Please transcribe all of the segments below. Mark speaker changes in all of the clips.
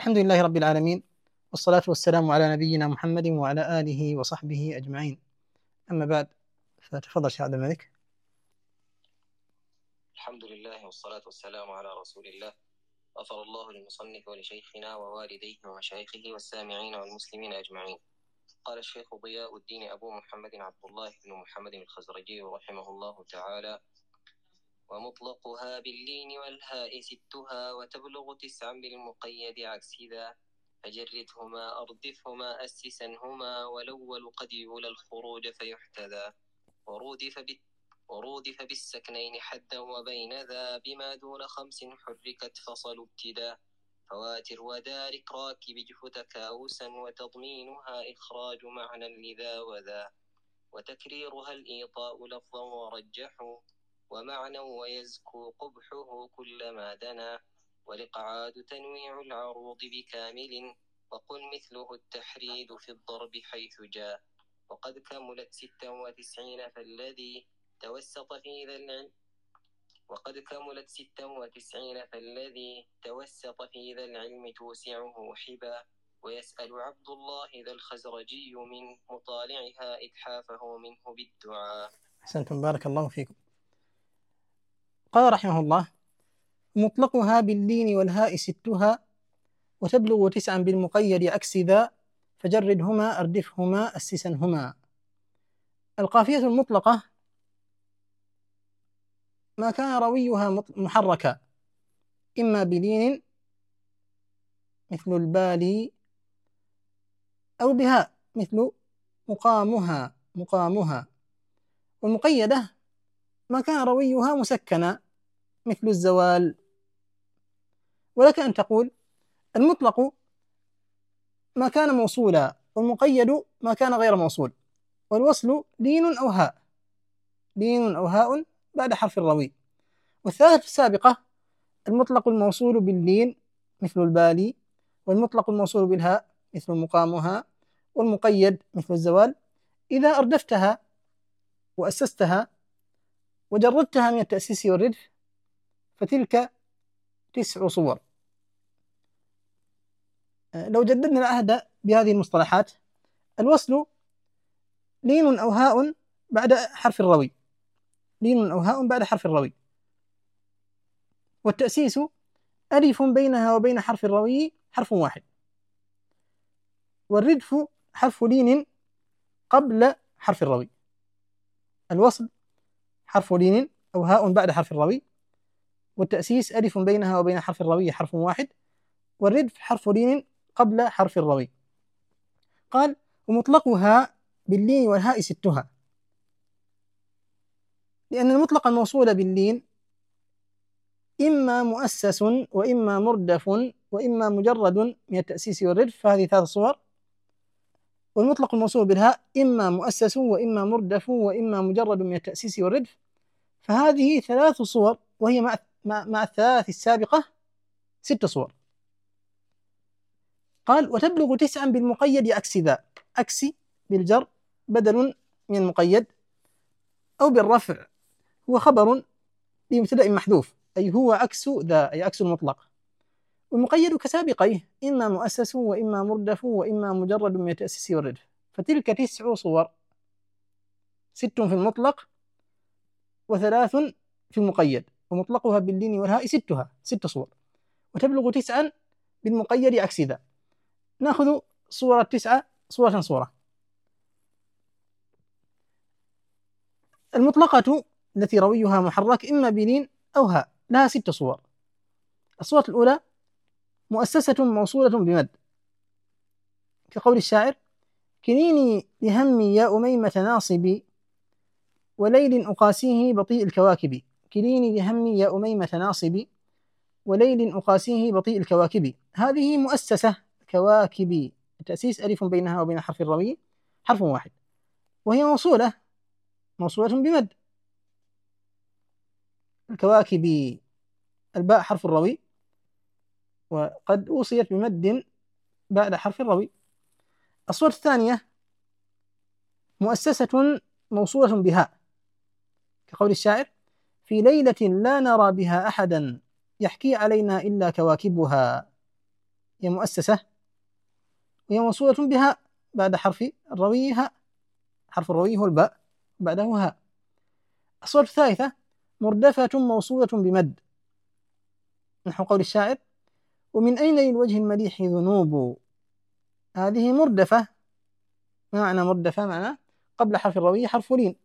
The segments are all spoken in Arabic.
Speaker 1: الحمد لله رب العالمين، والصلاة والسلام على نبينا محمد وعلى آله وصحبه أجمعين. أما بعد، فتفضل شيخ عبد الملك.
Speaker 2: الحمد لله والصلاة والسلام على رسول الله. غفر الله للمصنف ولشيخنا ووالديه ومشايخه والسامعين والمسلمين أجمعين. قال الشيخ ضياء الدين أبو محمد عبد الله بن محمد الخزرجي رحمه الله تعالى: ومطلقها باللين والهاء ستها، وتبلغ 9 بالمقيد عكس ذا، فجردهما أردفهما أسسنهما، والأول قد يولى الخروج فيحتذى، ورودف بالسكنين حدا وبين ذا، بما دون 5 حركت فصل ابتدا، فواتر ودارك راكب اجف تكاوسا، وتضمينها إخراج معنى لذا وذا، وتكريرها الإيطاء لفظا ورجحوا، ومعنى ويزكو قبحه كلما دنا، والإقعاد تنويع العروض بكامل، وقل مثله التحريد في الضرب حيث جاء، وقد كملت 96 فالذي توسط في ذا العلم توسعه حبا، ويسأل عبد الله ذا الخزرجي من مطالعها إتحافه منه بالدعاء.
Speaker 1: أحسنتم، بارك الله فيكم. قال رحمه الله: مطلقها باللين والهاء ستها، وتبلغ 9 بالمقيد عكس ذا، فجردهما أردفهما أسسنهما. القافية المطلقة ما كان رويها محركا، إما بلين مثل البالي، أو بهاء مثل مقامها. والمقيدة ما كان رويها مسكنا مثل الزوال. ولك أن تقول: المطلق ما كان موصولا، والمقيد ما كان غير موصول، والوصل لين أو هاء بعد حرف الروي. والثالث السابقة: المطلق الموصول باللين مثل البالي، والمطلق الموصول بالهاء مثل مقامها، والمقيد مثل الزوال. إذا أردفتها وأسستها وجردتها من التأسيس والردف فتلك 9 صور. لو جددنا العهد بهذه المصطلحات: الوصل لين أو هاء بعد حرف الروي، والتأسيس ألف بينها وبين حرف الروي حرف واحد، والردف حرف لين قبل حرف الروي. الوصل حرف لين أو هاء بعد حرف الروي، والتأسيس ألف بينها وبين حرف الروي حرف واحد، والردف حرف لين قبل حرف الروي. قال: ومطلقها باللين والهاء ستها، لأن المطلق الموصول باللين إما مؤسس وإما مردف وإما مجرد من التأسيس والردف، فهذه 3 صور. والمطلق الموصول بالهاء إما مؤسس وإما مردف وإما مجرد من التأسيس والردف، فهذه 3 صور، وهي مع الثلاث السابقة 6 صور. قال: وتبلغ 9 بالمقيد عكس ذا. عكس بالجر بدل من المقيد، أو بالرفع هو خبر لمبتدأ محذوف، أي هو عكس ذا، أي عكس المطلق. والمقيد كسابقيه إما مؤسس وإما مردف وإما مجرد من التأسيس والردف، فتلك 9 صور: 6 في المطلق و3 في المقيد، ومطلقها باللين والهاء 6 صور، وتبلغ 9 بالمقيد عكس ذا. نأخذ صورة 9 صورة. المطلقة التي رويها محرك إما بلين أو هاء لها 6 صور. الصورة الأولى: مؤسسة موصولة بمد، كقول الشاعر: كنيني لهمي يا أميمة ناصبي، وليل أقاسيه بطيء الكواكب. كنيني لهمي يا أميمة ناصبي، وليل أقاسيه بطيء الكواكب. هذه مؤسسة كواكب، التأسيس ألف بينها وبين حرف الروي حرف واحد، وهي موصولة بمد. الكواكب الباء حرف الروي، وقد أوصيت بمد بعد حرف الروي. الصورة الثانية: مؤسسة موصولة بهاء، كقول الشاعر: في ليلة لا نرى بها أحدا، يحكي علينا إلا كواكبها. هي مؤسسة، وهي موصولة بها بعد حرف الروي هاء، حرف الروي هو الباء بعده هاء. الصورة الثالثة مردفة موصولة بمد، نحو قول الشاعر: ومن أين للوجه المليح ذنوب. هذه مردفة. ما معنى مردفة؟ معنى قبل حرف الروي حرف لين،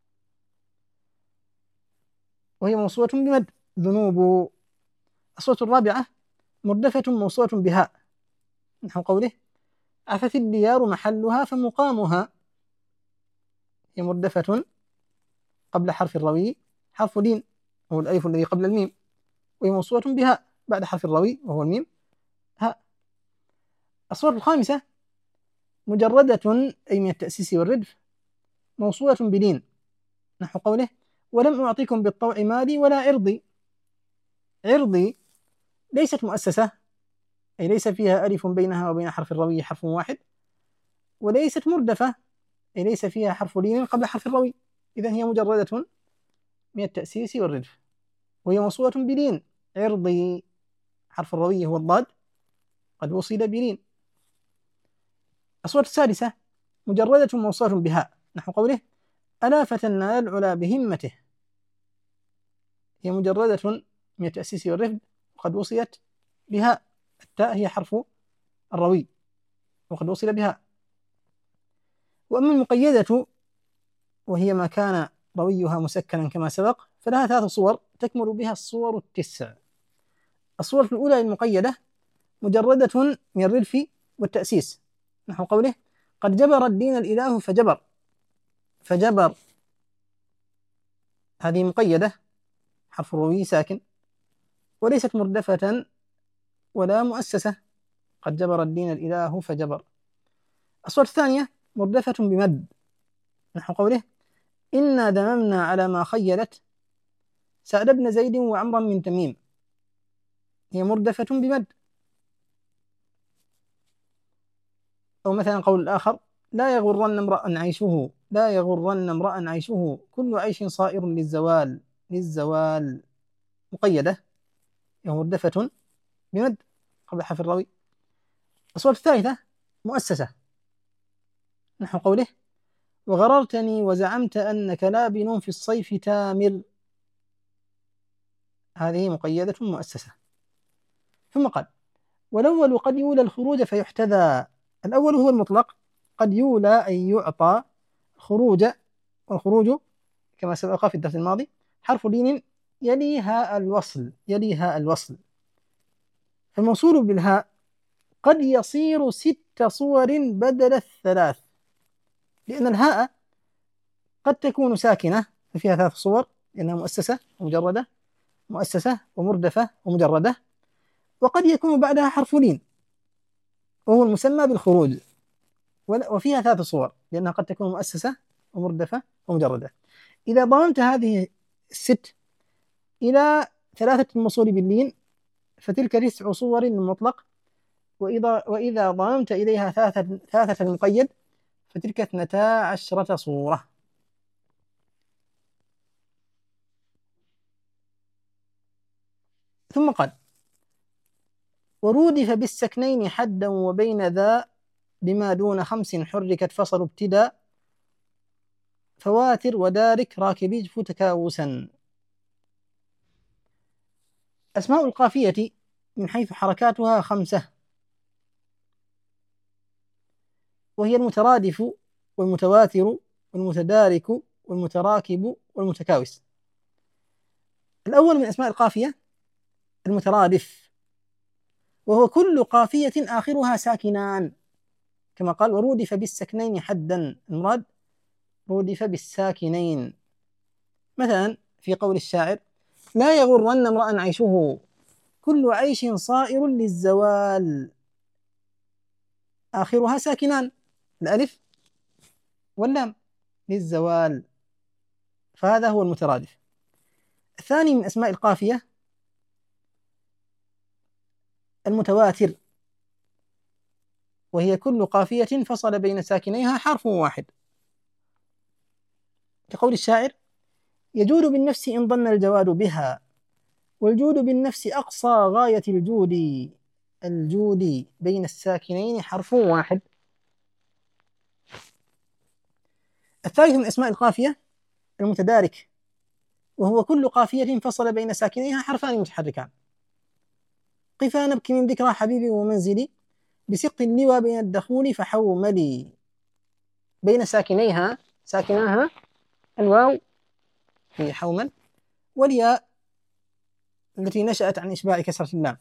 Speaker 1: وهي موصولة بمد ذنوب. الصورة الرابعة مردفة موصولة بهاء، نحو قوله: عفت الديار محلها فمقامها. هي مردفة قبل حرف الروي حرف لين وهو الألف الذي قبل الميم، وهي موصولة بهاء بعد حرف الروي وهو الميم هاء. الصورة الخامسة مجردة أي من التأسيس والردف موصولة بلين، نحو قوله: ولم أعطيكم بالطوع مالي ولا عرضي. عرضي ليست مؤسسة، أي ليس فيها ألف بينها وبين حرف الروي حرف واحد، وليست مردفة، أي ليس فيها حرف لين قبل حرف الروي. إذن هي مجردة من التأسيس والردف، وهي موصولة بلين. عرضي حرف الروي هو الضاد قد وصل بلين. الصورة السادسة مجردة موصولة بهاء، نحو قوله: ألا فتنا العلا بهمته. هي مجردة من التأسيس والرفد وقد وصلت بهاء، التاء هي حرف الروي وقد وصل بها. وأما المقيدة وهي ما كان رويها مسكنا كما سبق فلها 3 صور تكمل بها الصور التسع. الصورة الأولى المقيدة مجردة من الردف والتأسيس، نحو قوله: قد جبر الدين الإله فجبر. فجبر هذه مقيدة حرف الروي ساكن وليست مردفة ولا مؤسسة. قد جبر الدين الإله فجبر. الصورة الثانية مردفة بمد، نحو قوله: إنا دممنا على ما خيلت سعد بن زيد وعمرا من تميم. هي مردفة بمد. أو مثلا قول الآخر: لا يغرن امرأ عيشه، لا يغرن امرأ عيشه كل عيش صائر للزوال. للزوال مقيدة، هي مردفة بمد قبل حرف الراوي. الصورة الثالثة مؤسسة، نحو قوله: وغررتني وزعمت أنك لابن في الصيف تامر. هذه مقيدة مؤسسة. ثم قال: والأول قد يولى الخروج فيحتذى. الأول هو المطلق، قد يولى أي يعطى خروج، والخروج كما سبق في الدرس الماضي حرف لين يليها الوصل، يليها الوصل. فالموصول بالهاء قد يصير 6 صور بدل 3، لأن الهاء قد تكون ساكنة ففيها 3 صور لأنها مؤسسة ومجردة، مؤسسة ومردفة ومجردة، وقد يكون بعدها حرف لين وهو المسمى بالخروج وفيها 3 صور لأنها قد تكون مؤسسة ومردفة ومجردة. إذا ضممت هذه ال6 إلى 3 الموصول باللين فتلك 9 صور للمطلق، وإذا ضممت إليها 3 المقيد فتلك 12 صورة. ثم قال: ورودف بالسكنين حدا وبين ذا بما دون 5 حركت فصل ابتدا فواتر ودارك راكب اجف تكاوسا. أسماء القافية من حيث حركاتها 5، وهي المترادف والمتواتر والمتدارك والمتراكب والمتكاوس. الأول من أسماء القافية المترادف، وهو كل قافية آخرها ساكنان، كما قال: ورودف بالسكنين حدا، المراد رودف بالساكنين. مثلا في قول الشاعر: لا يغرن امرأ عيشه كل عيش صائر للزوال. آخرها ساكنان، الألف واللام، للزوال، فهذا هو المترادف. الثاني من أسماء القافية المتواتر، وهي كل قافية فصل بين ساكنيها حرف واحد، كقول الشاعر: يجود بالنفس إن ظن الجواد بها والجود بالنفس أقصى غاية الجود. الجود بين الساكنين حرف واحد. الثالث من أسماء القافية المتدارك، وهو كل قافية فصل بين ساكنيها حرفان متحركان. قفا نبكي من ذكرى حبيبي ومنزلي، بسق اللوى بين الدخول فحوملي. بين ساكناها الواو في حومل، والياء التي نشأت عن إشباع كسرة اللام،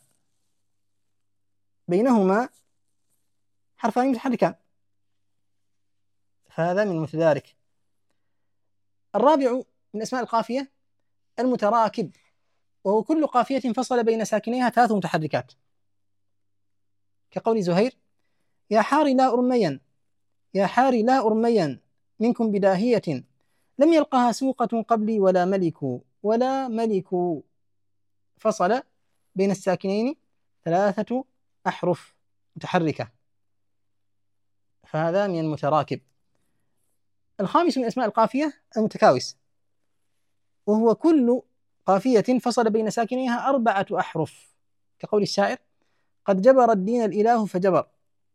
Speaker 1: بينهما حرفان متحركان، فهذا من المتدارك. الرابع من أسماء القافية المتراكب، وهو كل قافية فصل بين ساكنيها ثلاث متحركات، كقول زهير: يا حاري لا أرميا، يا حاري لا أرميا منكم بداهية، لم يلقها سوقة قبلي ولا ملك. فصل بين الساكنين ثلاثة أحرف متحركة، فهذا من المتراكب. الخامس من أسماء القافية المتكاوس، وهو كل قافية فصل بين ساكنيها أربعة أحرف، كقول الشاعر: قد جبر الدين الإله فجبر.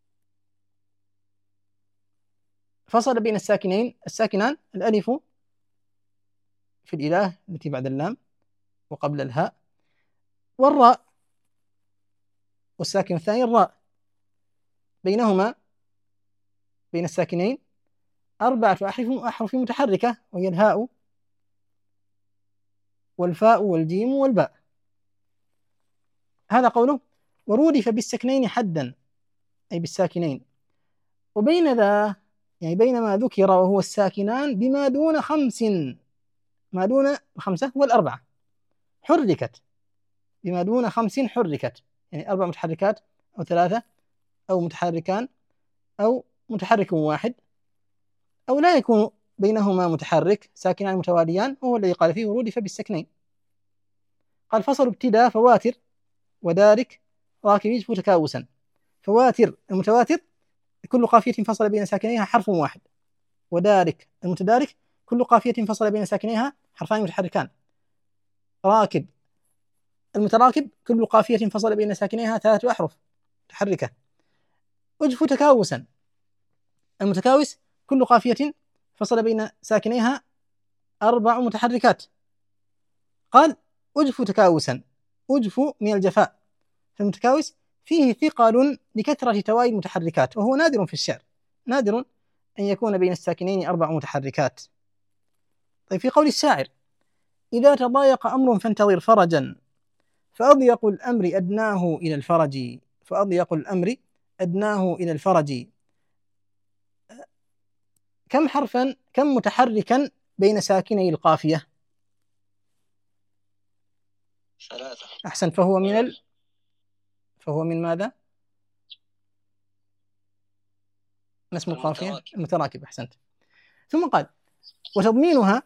Speaker 1: فصل بين الساكنان الألف في الإله التي بعد اللام وقبل الهاء، والراء، والساكن الثاني الراء، بينهما بين الساكنين أربعة أحرف متحركة، وهي الهاء والفاء والجيم والباء. هذا قوله: ورودف بالسكنين حدا، أي بالساكنين. وبين ذا يعني بين ما ذكر وهو الساكنان بما دون خمس، ما دون خمسة والأربعة حركت، بما دون خمس حركت، يعني أربع متحركات أو ثلاثة أو متحركان أو متحرك واحد، أو لا يكون بينهما متحرك، ساكنان متواليان، وهو الذي قال فيه ورودف بالسكنين. قال: فصل ابتداء فواتر ودارك راكب يجف تكاوسا. فواتر المتواتر كل قافية فصل بين ساكنيها حرف واحد، ودارك المتدارك كل قافية فصل بين ساكنيها حرفان متحركان. راكب المتراكب كل قافية فصل بين ساكنيها ثلاثة أحرف متحركة. أجف تكاوسا المتكاوس كل قافية فصل بين ساكنيها أربع متحركات. قال: أجف تكاوسا، أجف من الجفاء، فالمتكاوس فيه ثقل لكثرة توالي المتحركات، وهو نادر في الشعر، نادر أن يكون بين الساكنين أربع متحركات. طيب، في قول الشاعر: إذا تضايق أمر فانتظر فرجا، فأضيق الأمر أدناه إلى الفرج. فأضيق الأمر أدناه إلى الفرج، كم حرفا كم متحركا بين ساكني القافية؟
Speaker 2: ثلاثة.
Speaker 1: أحسن، فهو من ماذا؟ ما اسم القافية؟ المتراكب. أحسنت. ثم قال: وتضمينها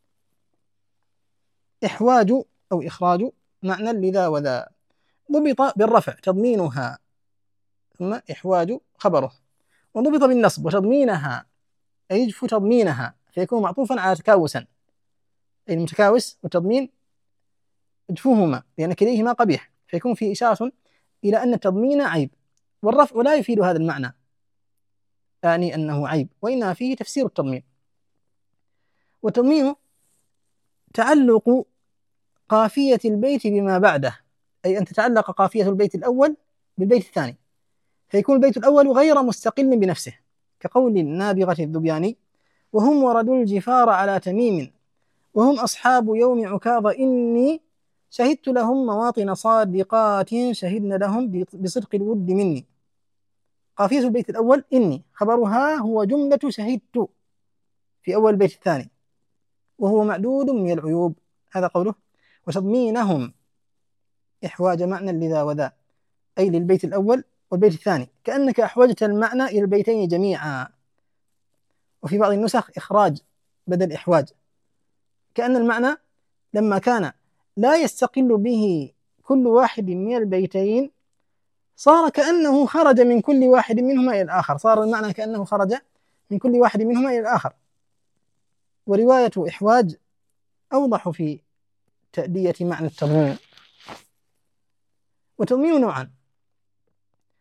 Speaker 1: إحواج أو إخراج معنى لذا وذا، ضبط بالرفع تضمينها، ثم إحواج خبره، وضبط بالنصب وتضمينها أي يجف تضمينها، فيكون معطوفا على تكاوسا، أي المتكاوس والتضمين اجفوهما لأن كليهما قبيح، فيكون فيه إشارة إلى أن التضمين عيب، والرفع لا يفيد هذا المعنى، يعني أنه عيب، وإنما فيه تفسير التضمين. والتضمين تعلق قافية البيت بما بعده، أي أن تتعلق قافية البيت الأول بالبيت الثاني، فيكون البيت الأول غير مستقل بنفسه، كقول النابغة الذبياني: وهم وردوا الجفار على تميم، وهم أصحاب يوم عكاظ، إني شهدت لهم مواطن صادقات، شهدن لهم بصدق الود مني. قافية البيت الأول إني، خبرها هو جملة شهدت في أول البيت الثاني، وهو معدود من العيوب. هذا قوله: وتضمينهم إحواج معنى لذا وذا، أي للبيت الأول والبيت الثاني، كأنك أحوجت المعنى إلى البيتين جميعا. وفي بعض النسخ إخراج بدل إحواج، كأن المعنى لما كان لا يستقل به كل واحد من البيتين، صار كأنه خرج من كل واحد منهما إلى الآخر، صار المعنى كأنه خرج من كل واحد منهما إلى الآخر. ورواية إحواج أوضح في تأدية معنى التضمين. وتضمين نوعان: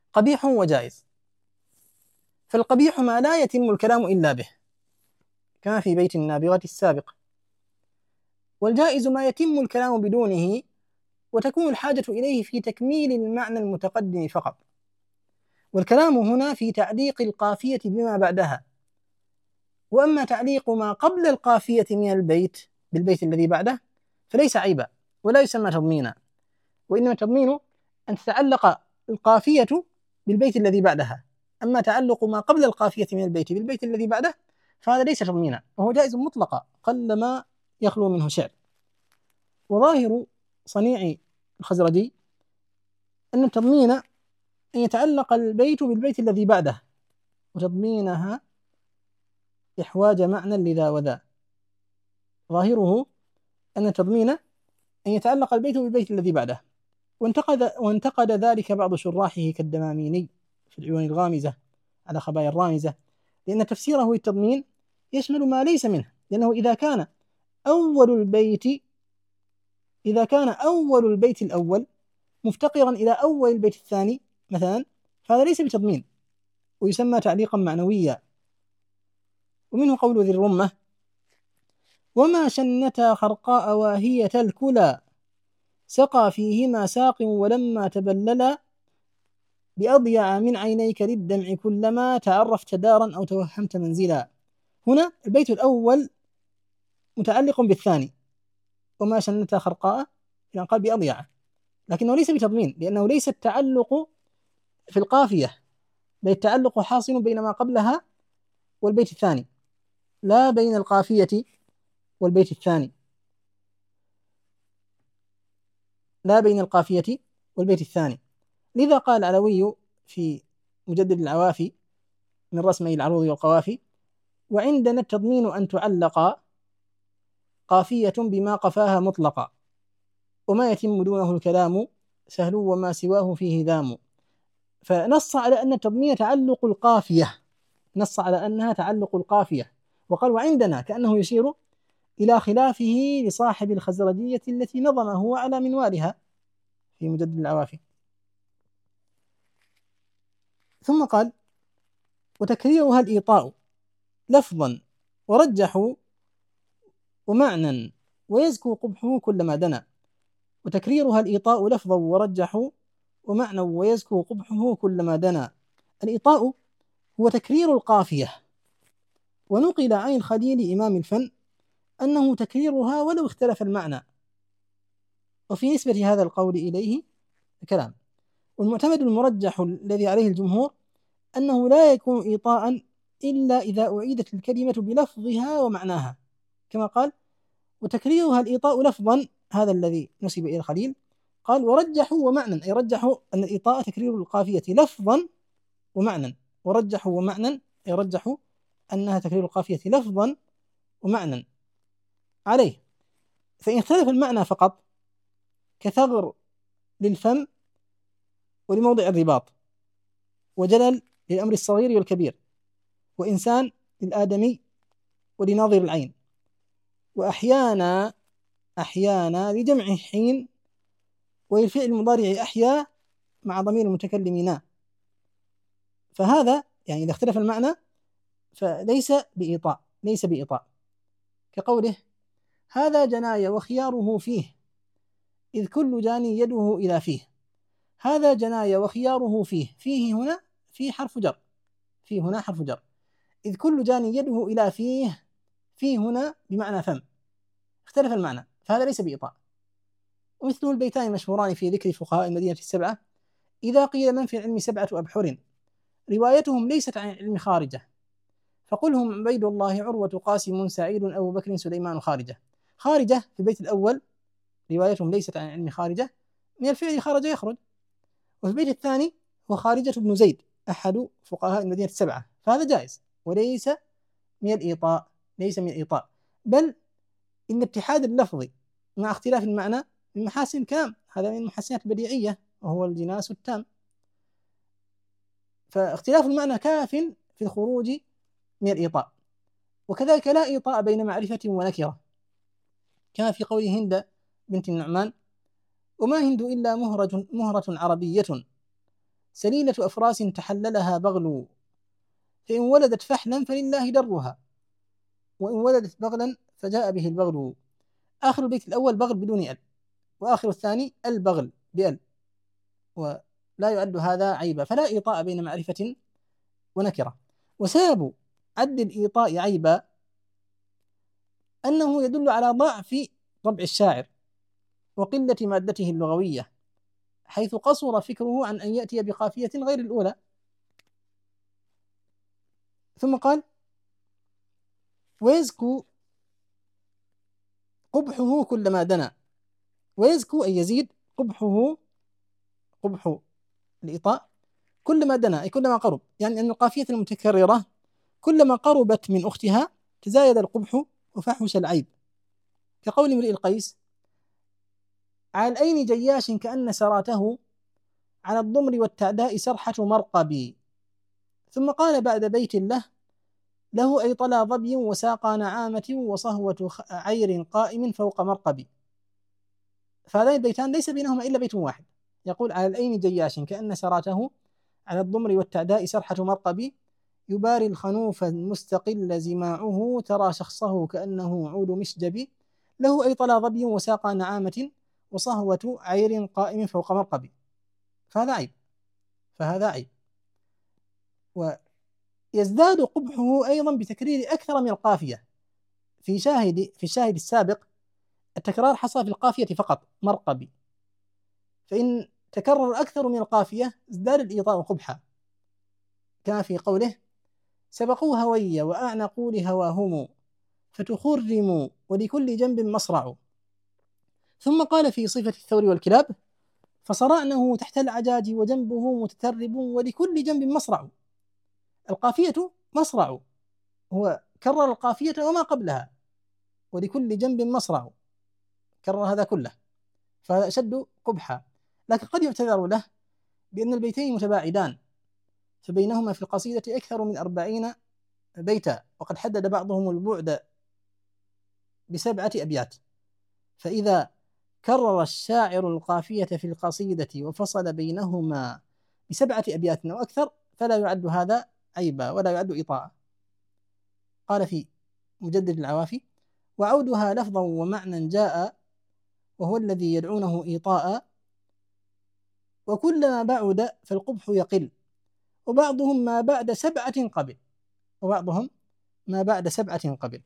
Speaker 1: قبيح وجائز. فالقبيح ما لا يتم الكلام إلا به كما في بيت النابغة السابق، والجائز ما يتم الكلام بدونه وتكون الحاجة إليه في تكميل المعنى المتقدم فقط. والكلام هنا في تعليق القافية بما بعدها، وأما تعليق ما قبل القافية من البيت بالبيت الذي بعده فليس عيبا ولا يسمى تضمينا، وإنما تضمين أن تتعلق القافية بالبيت الذي بعدها. أما تعلق ما قبل القافية من البيت بالبيت الذي بعده فهذا ليس تضمينا، وهو جائز مطلقا قلما يخلو منه شعر. وظاهر صنيع الخزرجي أن التضمين أن يتعلق البيت بالبيت الذي بعده، وتضمينها إحواج معنى لذا وذا. ظاهره أن التضمين أن يتعلق البيت بالبيت الذي بعده، وانتقد ذلك بعض شراحه كالدماميني في العيون الغامزة على خبايا الرامزة، لأن تفسيره للتضمين يشمل ما ليس منه، لأنه إذا كان أول البيت الأول مفتقرا إلى أول البيت الثاني مثلا فهذا ليس بتضمين ويسمى تعليقا معنويا. ومنه قول ذي الرمة: وما شنتا خرقاء واهية الكلى سقى فيهما ساق ولما تبللا بأضيع من عينيك للدمع كلما تعرفت دارا أو توهمت منزلا. هنا البيت الأول متعلق بالثاني، وما شنتا خرقاء يعني قال بأضيع، لكنه ليس بتضمين لأنه ليس التعلق في القافية، بل التعلق حاصل بين ما قبلها والبيت الثاني لا بين القافية والبيت الثاني، لذا قال العلوي في مجدد العوافي من رسمي العروض والقوافي: وعندنا التضمين أن تعلق قافية بما قفاها مطلقا، وما يتم دونه الكلام سهل وما سواه فيه ذام. فنص على أن التضمين تعلق القافية، وقال وعندنا كأنه يشير إلى خلافه لصاحب الخزرجية التي نظمه على منوالها في مجدد العوافي. ثم قال: وتكريرها الإيطاء لفظا ورجحوا ومعنى ويزكو قبحه كلما دنا. وتكريرها الإيطاء لفظا ورجحوا ومعنى ويزكو قبحه كلما دنا. الإيطاء هو تكرير القافية، ونقل عن الخليل إمام الفن أنه تكريرها ولو اختلف المعنى، وفي نسبة هذا القول إليه كلام. والمعتمد المرجح الذي عليه الجمهور أنه لا يكون إيطاء إلا إذا أعيدت الكلمة بلفظها ومعناها، كما قال: وتكريرها الإيطاء لفظا، هذا الذي نسب إلى الخليل. قال: ورجحوا ومعنى، أي رجحوا أن الإيطاء تكرير القافية لفظا ومعنى، ورجحوا ومعنى أي رجحوا أنها تكرير القافية لفظا ومعنى عليه. فإن اختلف المعنى فقط كثغر للفم ولموضع الرباط، وجلل للأمر الصغير والكبير، وإنسان للآدمي ولناظر العين، وأحيانا لجمع حين، وللفعل المضارع أحيا مع ضمير المتكلمين، فهذا يعني إذا اختلف المعنى فليس بإيطاء، كقوله: هذا جناي وخياره فيه إذ كل جاني يده إلى فيه. هذا جناي وخياره فيه هنا فيه حرف جر، إذ كل جاني يده إلى فيه هنا بمعنى فم، اختلف المعنى فهذا ليس بإيطاء. ومثله البيتان المشهوران في ذكر فقهاء المدينة السبعة: إذا قيل من في العلم 7 أبحر روايتهم ليست عن العلم خارجة، فقل هم عبيد الله عروة قاسم سعيد أبو بكر سليمان خارجة في البيت الأول روايتهم ليست عن العلم خارجة من الفعل خرج يخرج، وفي البيت الثاني هو خارجة بن زيد أحد فقهاء المدينة السبعة، فهذا جائز وليس من الإيطاء، بل إن اتحاد اللفظ مع اختلاف المعنى من محاسن الكلام، هذا من المحسنات البديعية وهو الجناس التام، فاختلاف المعنى كاف في الخروج من الإيطاء. وكذلك لا إيطاء بين معرفة ونكرة، كما في قول هند بنت النعمان: وما هند إلا مهرة عربية سليلة أفراس تحللها بغل، فإن ولدت فحلا فلله درها، وإن ولدت بغلا فجاء به البغل. آخر البيت الأول بغل بدون ال، وآخر الثاني البغل بال، ولا يعد هذا عيبا، فلا إيطاء بين معرفة ونكرة. وسبب عد الإيطاء عيبا أنه يدل على ضعف طبع الشاعر وقلة مادته اللغوية، حيث قصر فكره عن أن يأتي بقافية غير الأولى. ثم قال: ويزكو قبحه كلما دنا. ويزكو أي يزيد، قبحه قبح الإيطاء كلما دنا أي كلما قرب، يعني أن القافية المتكررة كلما قربت من أختها تزايد القبح وفحش العيب، كقول امرئ القيس: على الأين جياش كأن سراته، على الضمر والتعداء سرحة مرقبي. ثم قال بعد بيت له أي طلى ظبي وساقى نعامة وصهوة عير قائم فوق مرقبي. فهذين البيتان ليس بينهما إلا بيت واحد، يقول: على الأين جياش كأن سراته، على الضمر والتعداء سرحة مرقبي، يباري الخنوف المستقل زماعه، ترى شخصه كأنه عود مشجب، له أي طلى ظبي وساقى نعامة وصهوة عير قائم فوق مرقبي. فهذا عيب، فهذا عيب. ويزداد قبحه أيضا بتكرير أكثر من القافية. في الشاهد السابق التكرار حصل في القافية فقط مرقبي، فإن تكرر أكثر من القافية ازداد الإيطاء قبحا، كما في قوله: سبقوا هوي وأعنقوا لهواهم، فتخرموا ولكل جنب مصرع. ثم قال في صفة الثور والكلاب: فصرعنه تحت العجاج وجنبه متترب ولكل جنب مصرع. القافية مصرع، هو كرر القافية وما قبلها، ولكل جنب مصرع، كرر هذا كله، فهذا أشد قبحا. لكن قد يعتذر له بأن البيتين متباعدان، فبينهما في القصيدة أكثر من 40 بيتا، وقد حدد بعضهم البعد ب7 أبيات، فإذا كرر الشاعر القافية في القصيدة وفصل بينهما ب7 أبيات أو أكثر فلا يعد هذا عيبا ولا يعد إطاعة. قال في مجدد العوافي: وعودها لفظا ومعنى جاء، وهو الذي يدعونه إيطاء، وكلما بعد فالقبح يقل، وبعضهم ما بعد 7 قبل، وبعضهم ما بعد 7 قبل.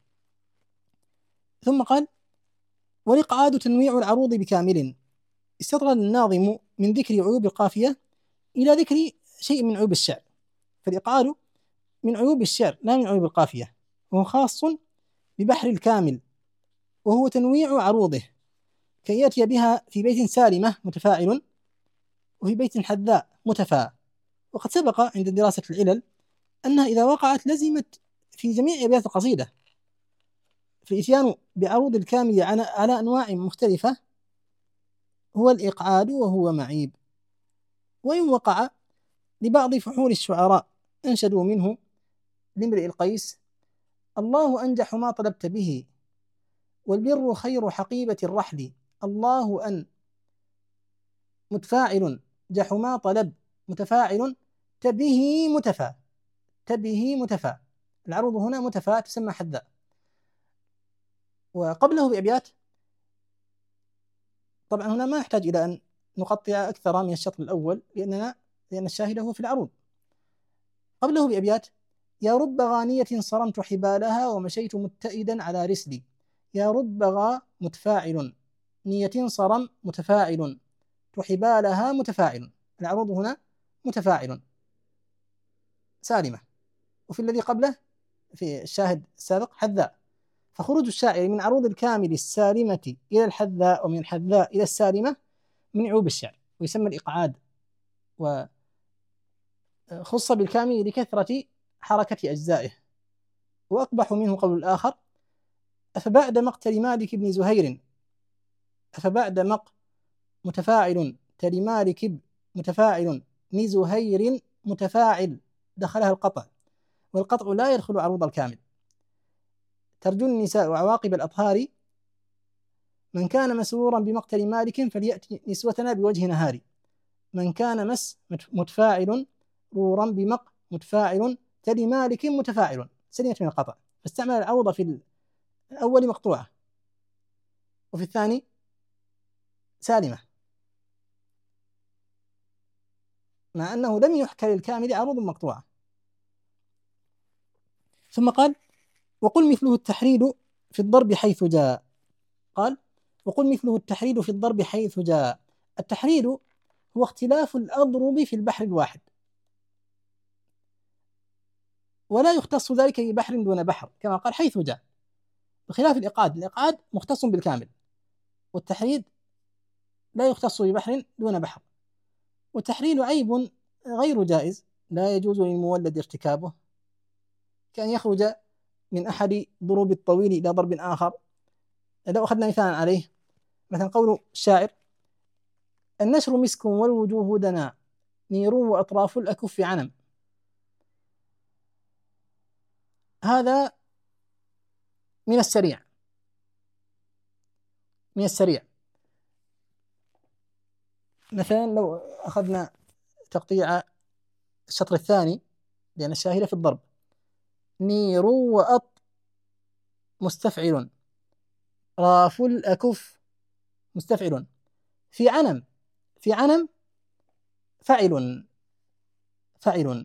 Speaker 1: ثم قال: والإقعاد تنويع العروض بكامل. استطرد الناظم من ذكر عيوب القافية إلى ذكر شيء من عيوب الشعر، فالإقعاد من عيوب الشعر لا من عيوب القافية، وهو خاص ببحر الكامل، وهو تنويع عروضه، كي يأتي بها في بيت سالمة متفاعل، وفي بيت حذاء متفا. وقد سبق عند دراسة العلل أنها إذا وقعت لزمت في جميع أبيات القصيدة، فالإتيان بعروض الكامل على أنواع مختلفة هو الإقعاد وهو معيب. وإن وقع لبعض فحول الشعراء أنشدوا منه لامرئ القيس: الله أنجح ما طلبت به، والبر خير حقيبة الرحل، الله أن متفاعل جح ما طلب متفاعل تبه متفا، تبه متفا. العروض هنا متفا تسمى حذاء. وقبله بأبيات، طبعا هنا ما يحتاج إلى أن نقطع أكثر من الشطر الأول لأن الشاهد هو في العروض. قبله بأبيات: يا رب غانية صرمت حبالها ومشيت متئدا على رسلي، يا رب غا متفاعل، نية صرم متفاعل، تحبالها متفاعل. العروض هنا متفاعل سالمة. وفي الذي قبله في الشاهد السابق حذاء، فخروج الشاعر من عروض الكامل السالمة إلى الحذاء ومن الحذاء إلى السالمة من عيوب الشعر، ويسمى الإقعاد، وخص بالكامل لكثرة حركة أجزائه. وأقبح منه قول الآخر: أفبعد مقتل مالك بن زهير، أفبعد مق متفاعل تل مالك متفاعل نزهير متفاعل، دخلها القطع، والقطع لا يدخل عروض الكامل. ترجو النساء عواقب الأطهار، من كان مسرورا بمقتل مالك فليأتي نسوتنا بوجه نهار. من كان مس متفاعل رورا بمق متفاعل تلي مالك متفاعل سليمة من القطع، فاستعمل العوض في الأول مقطوعة وفي الثاني سالمة، مع أنه لم يحكى للكامل عروض مقطوعة. ثم قال وقل مثله التحريد في الضرب حيث جاء. قال وقل مثله التحريد في الضرب حيث جاء. التحريد هو اختلاف الأضرب في البحر الواحد، ولا يختص ذلك ببحر دون بحر كما قال حيث جاء، بخلاف الإقعاد. الإقعاد مختص بالكامل، والتحريد لا يختص ببحر دون بحر. والتحريد عيب غير جائز لا يجوز للمولد ارتكابه، كأن يخرج من أحد ضروب الطويل إلى ضرب آخر. لو أخذنا مثالا عليه، مثلا قول الشاعر النشر مسك والوجوه دنا نير وأطراف الأكف عنم. هذا من السريع، من السريع. مثلا لو أخذنا تقطيع الشطر الثاني، لأن الشاهدة في الضرب نير وأط مستفعل راف الأكف مستفعل في عنم، في عنم فعل فعل.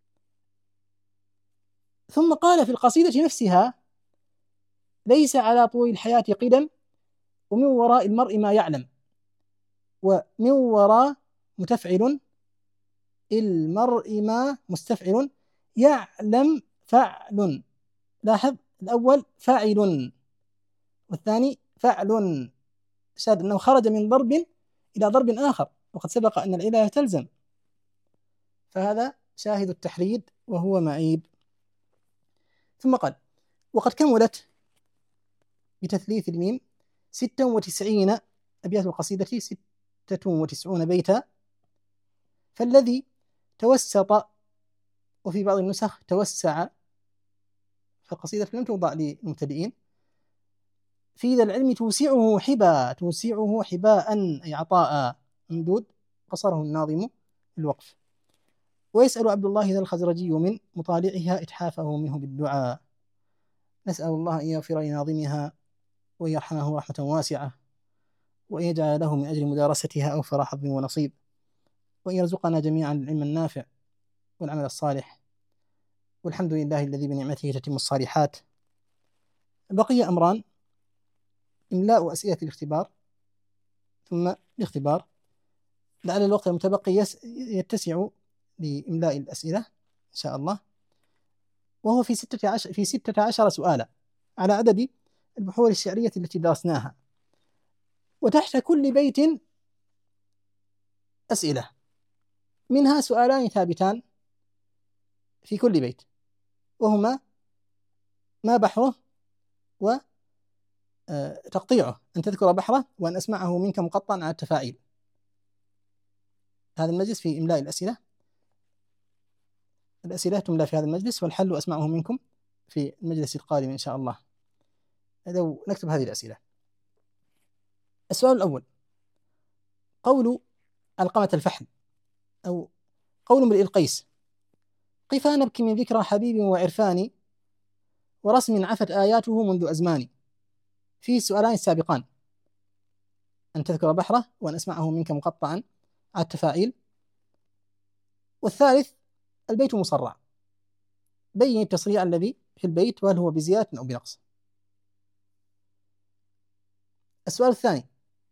Speaker 1: ثم قال في القصيدة نفسها ليس على طول الحياة قدم ومن وراء المرء ما يعلم، ومن وراء متفعل المرء ما مستفعل يعلم فعل. لاحظ الأول فاعل والثاني فعل، شاهد أنه خرج من ضرب إلى ضرب آخر، وقد سبق أن العلة تلزم، فهذا شاهد التحريد وهو معيب. ثم قال وقد كملت بتثليث الميم 96 أبيات القصيدة 96 بيتا، فالذي توسط وفي بعض النسخ توسع، فالقصيدة لم توضع للمبتدئين. في ذا العلم توسعه حبا، توسعه حباء أي عطاء ممدود، قصره الناظم الوقف. ويسأل عبد الله ذا الخزرجي من مطالعها إتحافه منه بالدعاء. نسأل الله أن يغفر لناظمها وأن يرحمه رحمة واسعة، وأن يجعل له من أجل مدارستها أوفر حظ ونصيب، وأن يرزقنا جميعا العلم النافع والعمل الصالح، والحمد لله الذي بنعمته تتم الصالحات. بقي أمران: إملاء أسئلة الاختبار ثم الاختبار. لعل الوقت المتبقي يتسع لإملاء الأسئلة إن شاء الله، وهو في 16 سؤالا على عدد البحور الشعرية التي درسناها، وتحت كل بيت أسئلة، منها سؤالان ثابتان في كل بيت، وهما ما بحره وتقطيعه، أن تذكر بحره وأن أسمعه منك مقطعا على التفاعيل. هذا المجلس في إملاء الأسئلة، الأسئلة تملى في هذا المجلس، والحل أسمعه منكم في المجلس القادم إن شاء الله. لو نكتب هذه الأسئلة. السؤال الأول: قول علقمة الفحل أو قول امرئ القيس: قفا نبكي من ذكرى حبيب وعرفان ورسم عفت آياته منذ أزمان. فيه السؤالان السابقان: أن تذكر بحره وأن أسمعه منك مقطعا على التفاعيل. والثالث البيت مصرع، بين التصريع الذي في البيت وهل هو بزيادة أو بنقص. السؤال الثاني: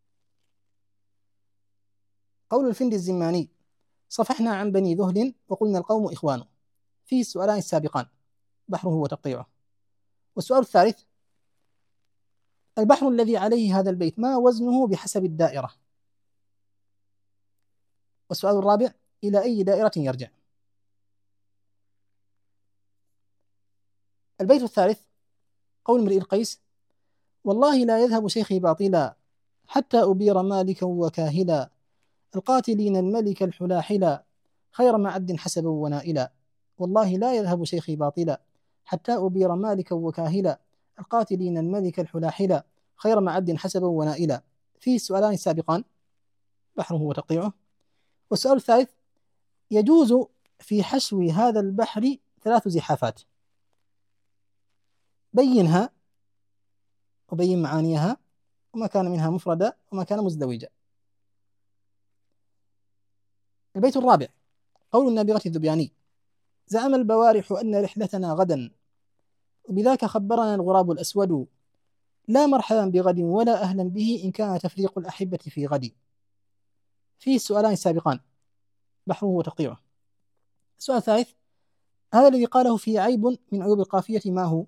Speaker 1: قول الفندي الزماني: صفحنا عن بني ذهل وقلنا القوم إخوان. فيه السؤالان السابقان: بحره وتقطيعه. والسؤال الثالث: البحر الذي عليه هذا البيت ما وزنه بحسب الدائرة. والسؤال الرابع: إلى أي دائرة يرجع. البيت الثالث: قول امرئ القيس: والله لا يذهب شيخي باطلا حتى أبير مالكا وكاهلا القاتلين الملك الحلاحلا خير معد حسبا ونائلا. والله لا يذهب شيخي باطلا حتى أبير مالكا وكاهلا القاتلين الملك الحلاحلا خير معد حسبا ونائلا. فيه السؤالان السابقان: بحره وتقطيعه. والسؤال الثالث: يجوز في حشو هذا البحر 3 زحافات، بينها وبين معانيها، وما كان منها مفردة وما كان مزدوجة. البيت الرابع: قول النابغة الذبياني: زعم البوارح أن رحلتنا غدا، وبذاك خبرنا الغراب الأسود، لا مرحبا بغد ولا أهلا به إن كان تفريق الأحبة في غد. فيه السؤالان السابقان بحره وتقطيعه. السؤال الثالث: هذا الذي قاله فيه عيب من عيوب القافية ما هو؟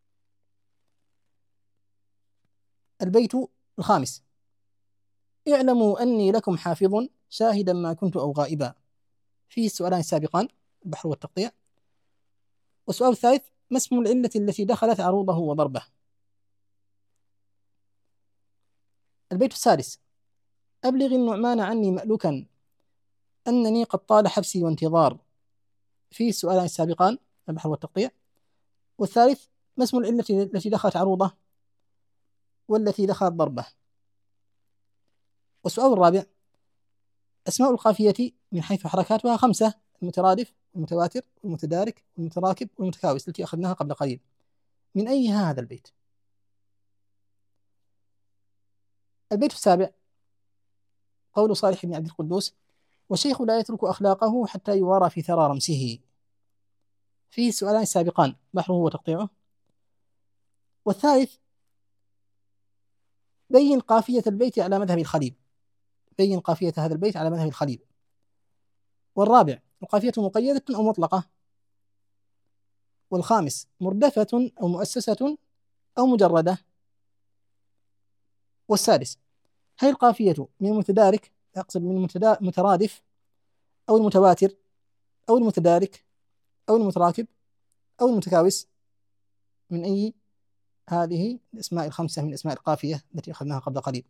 Speaker 1: البيت الخامس: اعلموا أني لكم حافظ شاهدا ما كنت أو غائبا. فيه السؤالان السابقان البحر والتقطيع. والسؤال الثالث: ما اسم العلة التي دخلت عروضه وضربه؟ البيت السادس: أبلغ النعمان عني مألوكا أنني قد طال حبسي وانتظار. فيه السؤالان السابقان البحر والتقطيع. والثالث: ما اسم العلة التي دخلت عروضه والتي دخلت ضربه؟ والسؤال الرابع: أسماء القافية من حيث حركاتها 5: المترادف والمتواتر والمتدارك والمتراكب والمتكاوس التي أخذناها قبل قليل. من أيها هذا البيت؟ البيت السابع: قول صالح بن عبد القدوس: والشيخ لا يترك أخلاقه حتى يوارى في ثرى رمسه. فيه السؤالان السابقان بحره وتقطيعه. والثالث: بين قافية البيت على مذهب الخليل. بين قافية هذا البيت على مذهب الخليل. والرابع: القافية مقيدة أو مطلقة. والخامس: مردفة أو مؤسسة أو مجردة. والسادس: هل القافية من المتدارك، أقصد من المترادف أو المتواتر أو المتدارك أو المتراكب أو المتكاوس؟ من أي هذه الأسماء ال5 من أسماء القافية التي أخذناها قبل قليل؟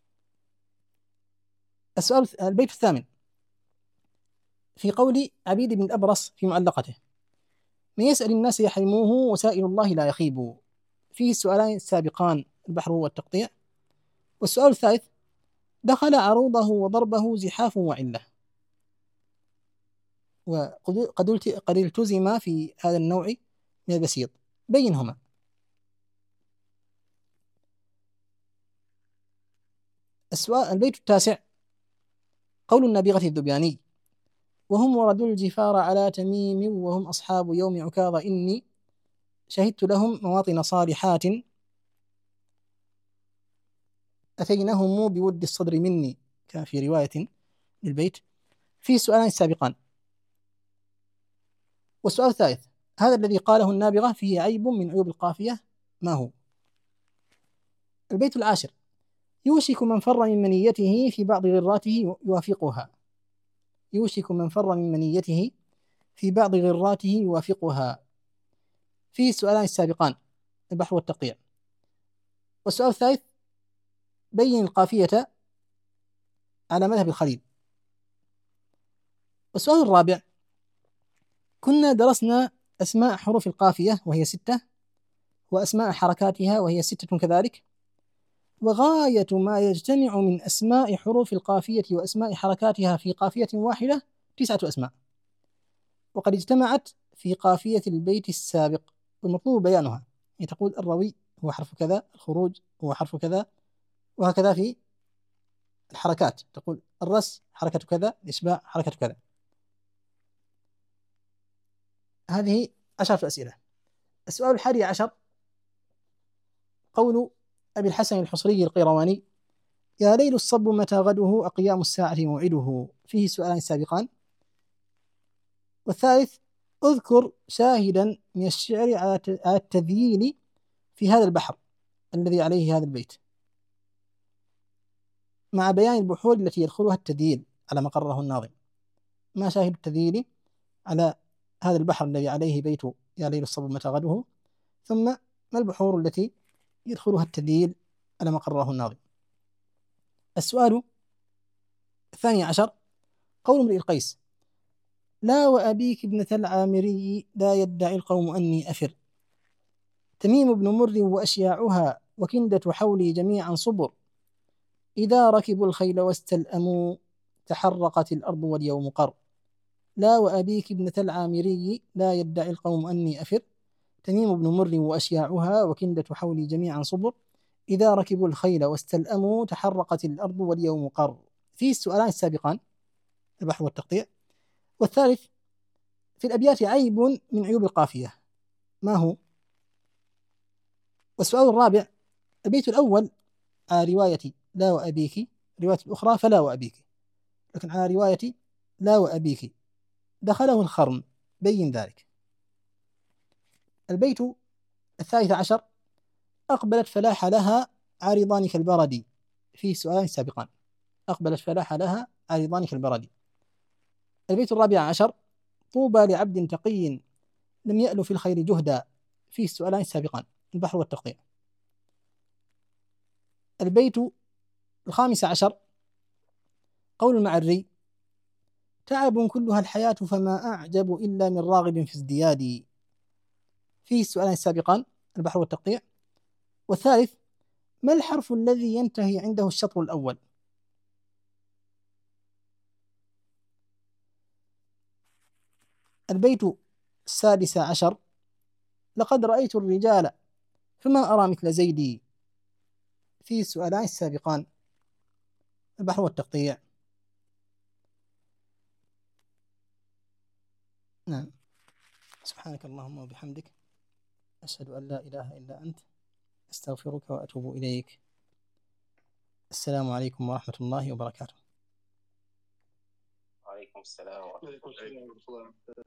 Speaker 1: البيت الثامن: في قول عبيد بن الأبرص في معلقته: من يسأل الناس يحرموه وسائل الله لا يخيب. فيه السؤالان السابقان البحر والتقطيع. والسؤال الثالث: دخل عروضه وضربه زحاف وعلة. قد التزم في هذا النوع من البسيط، بينهما. البيت التاسع: قول النابغة الذبياني: وهم وردوا الجفار على تميم وهم أصحاب يوم عكاظ، إني شهدت لهم مواطن صالحات أتينهم بود الصدر مني. كان في رواية للبيت. فيه السؤالان السابقان. والسؤال الثالث: هذا الذي قاله النابغة فيه عيب من عيوب القافية ما هو؟ البيت العاشر: يوشك من فر من منيته في بعض غراته يوافقها. يوشك من فر من منيته في بعض غراته يوافقها. فيه السؤالان السابقان البحر والتقطيع. والسؤال الثالث: بين القافية على مذهب الخليل. والسؤال الرابع: كنا درسنا أسماء حروف القافية وهي 6، وأسماء حركاتها وهي 6 كذلك، وغاية ما يجتمع من أسماء حروف القافية وأسماء حركاتها في قافية واحدة 9 أسماء، وقد اجتمعت في قافية البيت السابق، والمطلوب بيانها. يعني تقول الروي هو حرف كذا، الخروج هو حرف كذا، وهكذا في الحركات تقول الرس حركة كذا، الإشباع حركة كذا. هذه 10 أسئلة. السؤال 11: قول أبي الحسن الحصري القيرواني: يا ليل الصب متى غده أقيام الساعة موعده. فيه السؤالان السابقان. والثالث: اذكر شاهدا من الشعر على التذييل في هذا البحر الذي عليه هذا البيت، مع بيان البحور التي يدخلها التذييل على ما قرره الناظم. ما شاهد التذييل على هذا البحر الذي عليه بيت يا ليل الصب متى غده، ثم ما البحور التي يدخلها التذييل على ما قرره الناظم؟ السؤال 12: قول امرئ القيس: لا وأبيك ابنة العامري لا يدعي القوم أني أفر، تميم بن مر وأشياعها وكندة حولي جميعا صبر، إذا ركبوا الخيل واستلأموا تحرقت الأرض واليوم قر. لا وأبيك ابنة العامري لا يدعي القوم أني أفر. تميم بن مر وأشياعها وكندة حولي جميعا صبر. إذا ركبوا الخيل واستلأموا تحرقت الأرض واليوم قر. في السؤالان السابقان البحر والتقطيع. والثالث في الأبيات عيب من عيوب القافية، ما هو؟ والسؤال الرابع البيت الأول على رواية لا وأبيك، رواية الأخرى فلا وأبيك، لكن على رواية لا وأبيك دخله الخرم، بين ذلك. البيت الثالث عشر أقبلت فلاح لها عارضان كالبرد. فيه سؤالان سابقان. أقبلت فلاح لها عارضان كالبرد. البيت الرابع عشر طوبى لعبد تقي لم يأل في الخير جهدا. فيه السؤالان السابقان البحر والتقطيع. البيت الخامس عشر قول المعري تعب كلها الحياة فما أعجب إلا من راغب في ازديادي. فيه السؤالان السابقان البحر والتقطيع. والثالث ما الحرف الذي ينتهي عنده الشطر الأول؟ البيت السادس عشر لقد رأيت الرجال فما أرى مثل زيدي. فيه السؤالان السابقان البحر والتقطيع. نعم. سبحانك اللهم وبحمدك أشهد أن لا إله إلا أنت أستغفرك وأتوب إليك. السلام عليكم ورحمة الله وبركاته.
Speaker 2: وعليكم السلام ورحمة الله.